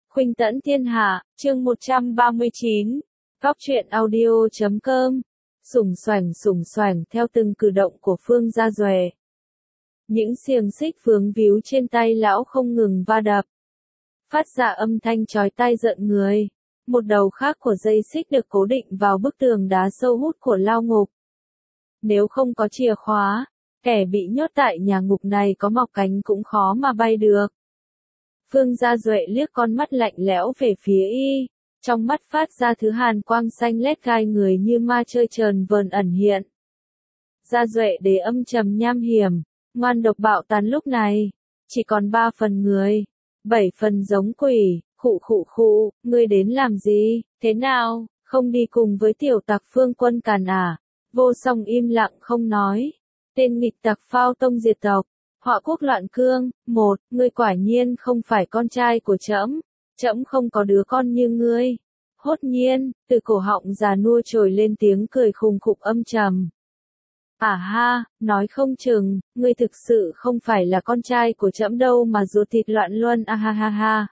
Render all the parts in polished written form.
Khuynh tẫn thiên hạ, chương 139, Góc truyện audio.com, sủng soảnh theo từng cử động của Phương Gia Duệ. Những xiềng xích vướng víu trên tay lão không ngừng va đập, phát ra âm thanh chói tai rợn người. Một đầu khác của dây xích được cố định vào bức tường đá sâu hút của lao ngục. Nếu không có chìa khóa, kẻ bị nhốt tại nhà ngục này có mọc cánh cũng khó mà bay được. Phương Gia Duệ liếc con mắt lạnh lẽo về phía y, trong mắt phát ra thứ hàn quang xanh lét gai người như ma chơi trờn vờn ẩn hiện. Gia Duệ để âm trầm nham hiểm, ngoan độc bạo tàn lúc này, chỉ còn 3 phần người, 7 phần giống quỷ. Khụ, ngươi đến làm gì, thế nào, không đi cùng với tiểu tặc Phương Quân Càn à? Vô Song im lặng không nói. Tên nghịch tặc phao tông diệt tộc, họa quốc loạn cương. Ngươi quả nhiên không phải con trai của trẫm, trẫm không có đứa con như ngươi. Hốt nhiên, từ cổ họng già nua trồi lên tiếng cười khùng khục âm trầm. À ha, nói không chừng, ngươi thực sự không phải là con trai của trẫm đâu mà ruột thịt loạn luân a ha ha ha.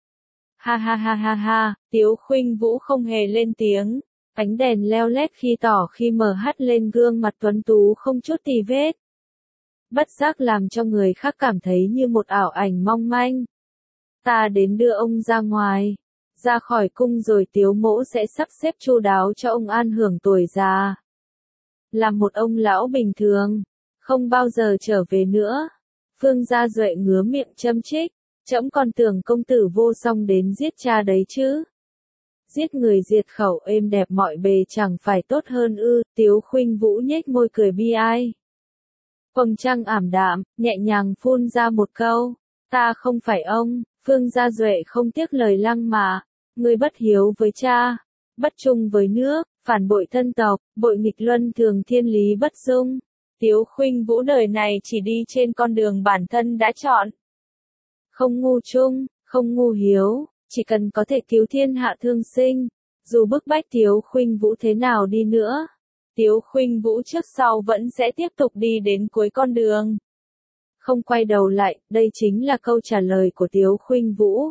Ha, Tiếu Khuynh Vũ không hề lên tiếng, ánh đèn leo lét khi tỏ khi mờ hắt lên gương mặt tuấn tú không chút tì vết. Bất giác làm cho người khác cảm thấy như một ảo ảnh mong manh. Ta đến đưa ông ra ngoài, ra khỏi cung rồi Tiếu mỗ sẽ sắp xếp chu đáo cho ông an hưởng tuổi già. Làm một ông lão bình thường, không bao giờ trở về nữa. Phương Gia Duệ ngứa miệng châm chích. Trẫm còn tưởng công tử Vô Song đến giết cha đấy chứ. Giết người diệt khẩu êm đẹp mọi bề chẳng phải tốt hơn ư? Tiếu Khuynh Vũ nhếch môi cười bi ai. Quầng trăng ảm đạm, nhẹ nhàng phun ra một câu. Ta không phải ông. Phương Gia Duệ không tiếc lời lăng mà. Ngươi bất hiếu với cha, bất trung với nước, phản bội thân tộc, bội nghịch luân thường thiên lý bất dung. Tiếu Khuynh Vũ đời này chỉ đi trên con đường bản thân đã chọn. Không ngu trung, không ngu hiếu, chỉ cần có thể cứu thiên hạ thương sinh, dù bức bách Tiếu Khuynh Vũ thế nào đi nữa, Tiếu Khuynh Vũ trước sau vẫn sẽ tiếp tục đi đến cuối con đường. Không quay đầu lại, đây chính là câu trả lời của Tiếu Khuynh Vũ.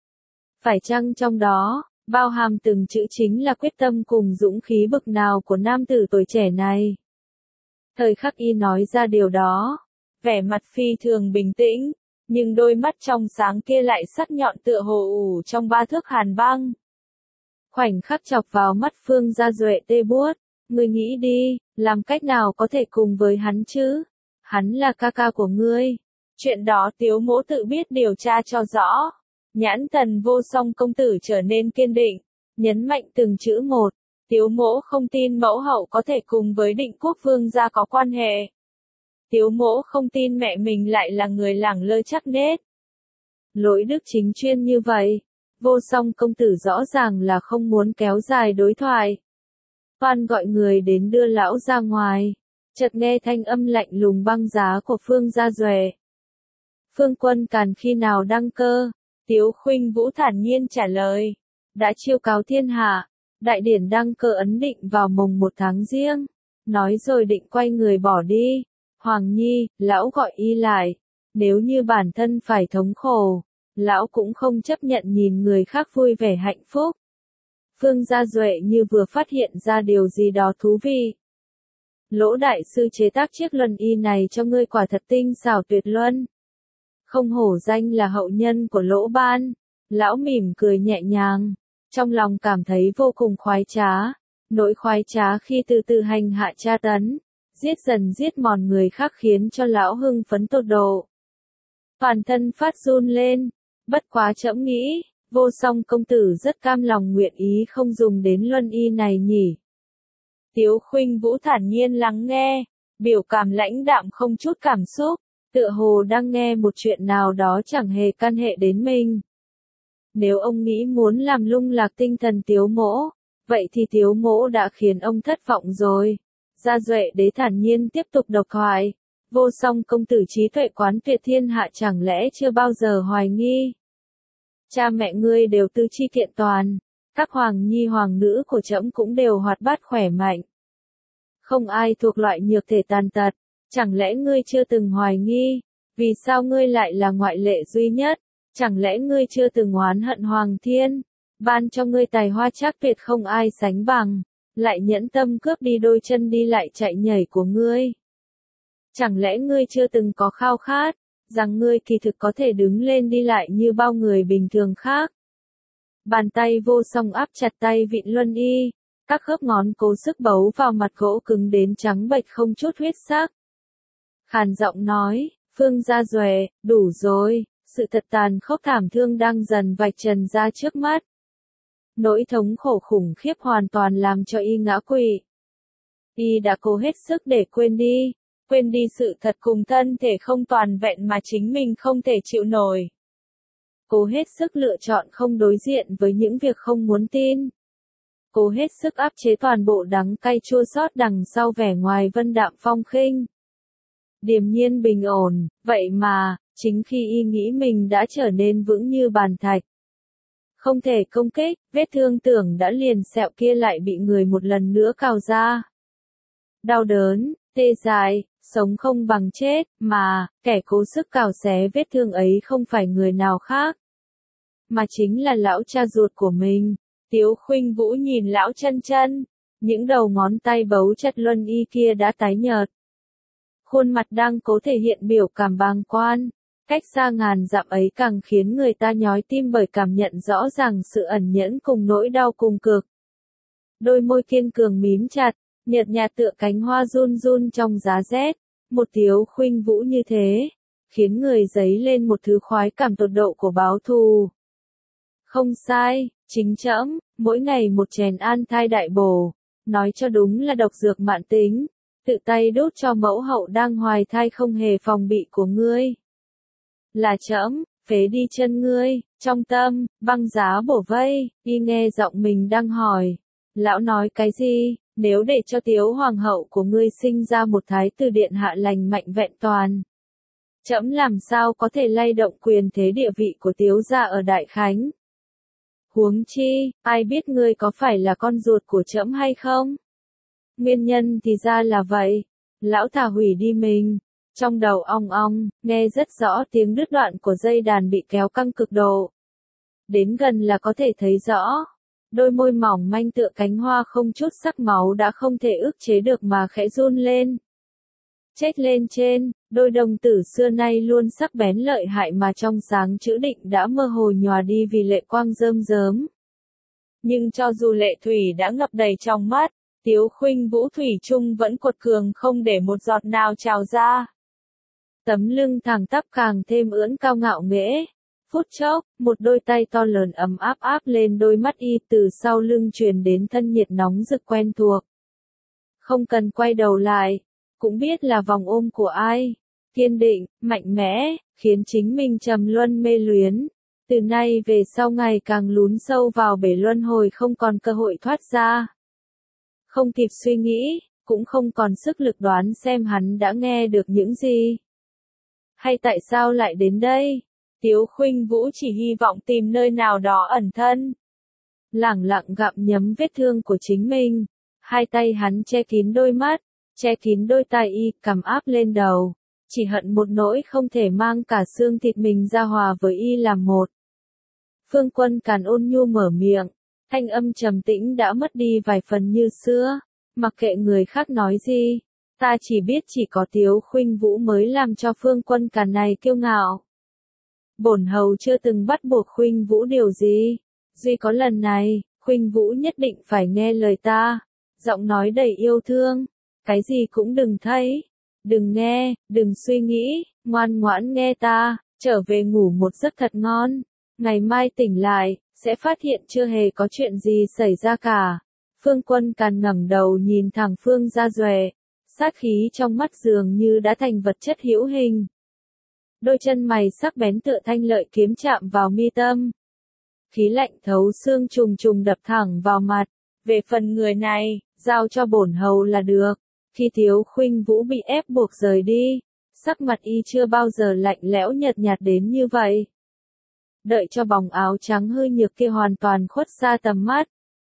Phải chăng trong đó, bao hàm từng chữ chính là quyết tâm cùng dũng khí bực nào của nam tử tuổi trẻ này? Thời khắc y nói ra điều đó, vẻ mặt phi thường bình tĩnh. Nhưng đôi mắt trong sáng kia lại sắc nhọn tựa hồ ủ trong 3 thước hàn băng. Khoảnh khắc chọc vào mắt Phương Gia Duệ tê buốt. Ngươi nghĩ đi, làm cách nào có thể cùng với hắn chứ? Hắn là ca ca của ngươi. Chuyện đó Tiếu mỗ tự biết điều tra cho rõ. Nhãn thần Vô Song công tử trở nên kiên định, nhấn mạnh từng chữ một. Tiếu mỗ không tin mẫu hậu có thể cùng với Định Quốc Vương gia có quan hệ. Tiếu mỗ không tin mẹ mình lại là người lẳng lơ chắc nết. Lỗi đức chính chuyên như vậy. Vô Song công tử rõ ràng là không muốn kéo dài đối thoại. Toan gọi người đến đưa lão ra ngoài. Chợt nghe thanh âm lạnh lùng băng giá của Phương Gia Duệ. Phương Quân Càn khi nào đăng cơ? Tiếu Khuynh Vũ thản nhiên trả lời. Đã chiêu cáo thiên hạ. Đại điển đăng cơ ấn định vào mùng 1 tháng Giêng. Nói rồi định quay người bỏ đi. Hoàng Nhi, lão gọi y lại. Nếu như bản thân phải thống khổ, lão cũng không chấp nhận nhìn người khác vui vẻ hạnh phúc. Phương Gia Duệ như vừa phát hiện ra điều gì đó thú vị. Lỗ đại sư chế tác chiếc luân y này cho ngươi quả thật tinh xảo tuyệt luân. Không hổ danh là hậu nhân của Lỗ Ban. Lão mỉm cười nhẹ nhàng, trong lòng cảm thấy vô cùng khoái trá. Nỗi khoái trá khi từ từ hành hạ tra tấn, giết dần giết mòn người khác khiến cho lão hưng phấn tột độ. Toàn thân phát run lên, bất quá trẫm nghĩ, Vô Song công tử rất cam lòng nguyện ý không dùng đến luân y này nhỉ. Tiếu Khuynh Vũ thản nhiên lắng nghe, biểu cảm lãnh đạm không chút cảm xúc, tựa hồ đang nghe một chuyện nào đó chẳng hề căn hệ đến mình. Nếu ông nghĩ muốn làm lung lạc tinh thần Tiếu mỗ, vậy thì Tiếu mỗ đã khiến ông thất vọng rồi. Gia Duệ đế thản nhiên tiếp tục độc thoại. Vô Song công tử trí tuệ quán tuyệt thiên hạ chẳng lẽ chưa bao giờ hoài nghi. Cha mẹ ngươi đều tư chi kiện toàn, các hoàng nhi hoàng nữ của trẫm cũng đều hoạt bát khỏe mạnh. Không ai thuộc loại nhược thể tàn tật, chẳng lẽ ngươi chưa từng hoài nghi, vì sao ngươi lại là ngoại lệ duy nhất? Chẳng lẽ ngươi chưa từng oán hận Hoàng Thiên, ban cho ngươi tài hoa trác tuyệt không ai sánh bằng, lại nhẫn tâm cướp đi đôi chân đi lại chạy nhảy của ngươi? Chẳng lẽ ngươi chưa từng có khao khát, rằng ngươi kỳ thực có thể đứng lên đi lại như bao người bình thường khác? Bàn tay vô song áp chặt tay Vịn Luân Y, các khớp ngón cố sức bấu vào mặt gỗ cứng đến trắng bệch không chút huyết sắc. Khàn giọng nói, Phương Gia Duệ, đủ rồi, sự thật tàn khốc thảm thương đang dần vạch trần ra trước mắt. Nỗi thống khổ khủng khiếp hoàn toàn làm cho y ngã quỵ. Y đã cố hết sức để quên đi sự thật cùng thân thể không toàn vẹn mà chính mình không thể chịu nổi. Cố hết sức lựa chọn không đối diện với những việc không muốn tin. Cố hết sức áp chế toàn bộ đắng cay chua xót đằng sau vẻ ngoài vân đạm phong khinh. Điềm nhiên bình ổn, vậy mà, chính khi y nghĩ mình đã trở nên vững như bàn thạch. Không thể công kích, vết thương tưởng đã liền sẹo kia lại bị người một lần nữa cào ra. Đau đớn, tê dại, sống không bằng chết, mà, kẻ cố sức cào xé vết thương ấy không phải người nào khác, mà chính là lão cha ruột của mình. Tiếu Khuynh Vũ nhìn lão chân chân, những đầu ngón tay bấu chặt Luân Y kia đã tái nhợt. Khuôn mặt đang cố thể hiện biểu cảm bàng quan, cách xa ngàn dặm ấy càng khiến người ta nhói tim bởi cảm nhận rõ ràng sự ẩn nhẫn cùng nỗi đau cùng cực. Đôi môi kiên cường mím chặt, nhợt nhạt tựa cánh hoa run run trong giá rét, một Tiếu Khuynh Vũ như thế, khiến người dấy lên một thứ khoái cảm tột độ của báo thù. Không sai, chính trẫm, mỗi ngày một chén an thai đại bổ, nói cho đúng là độc dược mãn tính, tự tay đốt cho mẫu hậu đang hoài thai không hề phòng bị của ngươi. Là trẫm, phế đi chân ngươi, trong tâm, băng giá bổ vây, y nghe giọng mình đang hỏi. Lão nói cái gì, nếu để cho Tiếu Hoàng hậu của ngươi sinh ra một thái tử điện hạ lành mạnh vẹn toàn, trẫm làm sao có thể lay động quyền thế địa vị của Tiếu gia ở Đại Khánh? Huống chi, ai biết ngươi có phải là con ruột của trẫm hay không? Nguyên nhân thì ra là vậy. Lão thà hủy đi mình. Trong đầu ong ong, nghe rất rõ tiếng đứt đoạn của dây đàn bị kéo căng cực độ. Đến gần là có thể thấy rõ. Đôi môi mỏng manh tựa cánh hoa không chút sắc máu đã không thể ức chế được mà khẽ run lên. Chết lên trên, đôi đồng tử xưa nay luôn sắc bén lợi hại mà trong sáng chữ định đã mơ hồ nhòa đi vì lệ quang rơm rớm. Nhưng cho dù lệ thủy đã ngập đầy trong mắt, Tiếu Khuynh Vũ thủy chung vẫn cuột cường không để một giọt nào trào ra. Tấm lưng thẳng tắp càng thêm ưỡn cao ngạo nghễ. Phút chốc, một đôi tay to lớn ấm áp áp lên đôi mắt y, từ sau lưng truyền đến thân nhiệt nóng rực quen thuộc. Không cần quay đầu lại, cũng biết là vòng ôm của ai. Kiên định, mạnh mẽ, khiến chính mình trầm luân mê luyến. Từ nay về sau ngày càng lún sâu vào bể luân hồi không còn cơ hội thoát ra. Không kịp suy nghĩ, cũng không còn sức lực đoán xem hắn đã nghe được những gì. Hay tại sao lại đến đây? Tiếu Khuynh Vũ chỉ hy vọng tìm nơi nào đó ẩn thân. Lẳng lặng gặm nhấm vết thương của chính mình. Hai tay hắn che kín đôi mắt, che kín đôi tai y, cầm áp lên đầu. Chỉ hận một nỗi không thể mang cả xương thịt mình ra hòa với y làm một. Phương Quân Càn ôn nhu mở miệng. Thanh âm trầm tĩnh đã mất đi vài phần như xưa. Mặc kệ người khác nói gì, ta chỉ biết chỉ có Tiếu Khuynh Vũ mới làm cho Phương Quân Càn này kiêu ngạo. Bổn hầu chưa từng bắt buộc Khuynh Vũ điều gì. Duy có lần này, Khuynh Vũ nhất định phải nghe lời ta. Giọng nói đầy yêu thương. Cái gì cũng đừng thấy. Đừng nghe, đừng suy nghĩ, ngoan ngoãn nghe ta, trở về ngủ một giấc thật ngon. Ngày mai tỉnh lại, sẽ phát hiện chưa hề có chuyện gì xảy ra cả. Phương Quân Càn ngẩng đầu nhìn thẳng Phương Gia Duệ, sát khí trong mắt dường như đã thành vật chất hữu hình. Đôi chân mày sắc bén tựa thanh lợi kiếm chạm vào mi tâm. Khí lạnh thấu xương trùng trùng đập thẳng vào mặt. Về phần người này, giao cho bổn hầu là được. Khi Tiếu Khuynh Vũ bị ép buộc rời đi, sắc mặt y chưa bao giờ lạnh lẽo nhợt nhạt đến như vậy. Đợi cho bóng áo trắng hư nhược kia hoàn toàn khuất xa tầm mắt.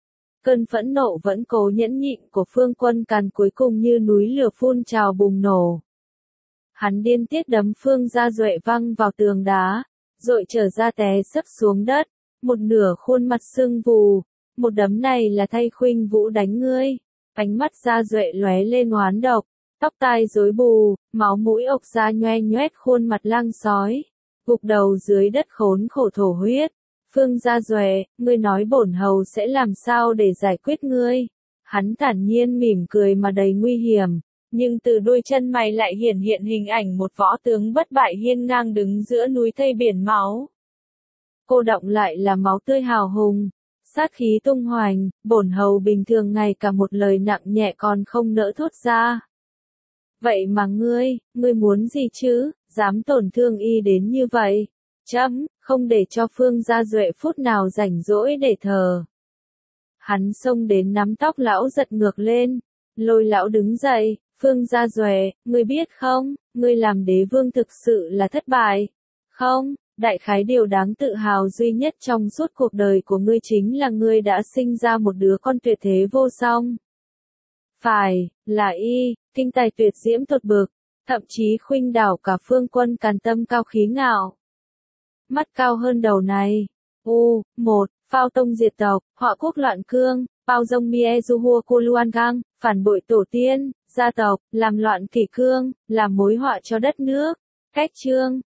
Cơn phẫn nộ vẫn cố nhẫn nhịn của Phương Quân Càn cuối cùng như núi lửa phun trào bùng nổ. Hắn điên tiết đấm Phương Gia Duệ văng vào tường đá, rồi trở ra té sấp xuống đất, một nửa khuôn mặt sưng vù, một đấm này là thay Khuynh Vũ đánh ngươi. Ánh mắt Gia Duệ lóe lên oán độc, tóc tai rối bù, máu mũi ộc ra nhoe nhoét khuôn mặt lang sói, gục đầu dưới đất khốn khổ thổ huyết. Phương Gia Duệ, ngươi nói bổn hầu sẽ làm sao để giải quyết ngươi? Hắn thản nhiên mỉm cười mà đầy nguy hiểm, nhưng từ đôi chân mày lại hiển hiện hình ảnh một võ tướng bất bại hiên ngang đứng giữa núi thây biển máu. Cô động lại là máu tươi hào hùng, sát khí tung hoành, bổn hầu bình thường ngày cả một lời nặng nhẹ còn không nỡ thốt ra. Vậy mà ngươi muốn gì chứ, dám tổn thương y đến như vậy? Chấm, không để cho Phương Gia Duệ phút nào rảnh rỗi để thờ. Hắn xông đến nắm tóc lão giật ngược lên, lôi lão đứng dậy. Phương Gia Duệ, ngươi biết không, ngươi làm đế vương thực sự là thất bại. Không, đại khái điều đáng tự hào duy nhất trong suốt cuộc đời của ngươi chính là ngươi đã sinh ra một đứa con tuyệt thế vô song. Phải, là y, kinh tài tuyệt diễm tột bực, thậm chí khuynh đảo cả phương quân càn tâm cao khí ngạo. Mắt cao hơn đầu này. Một, phao tông diệt tộc, họa quốc loạn cương, bao dông mie du hua cô luan gang, phản bội tổ tiên, gia tộc, làm loạn kỷ cương, làm mối họa cho đất nước. Cách chương,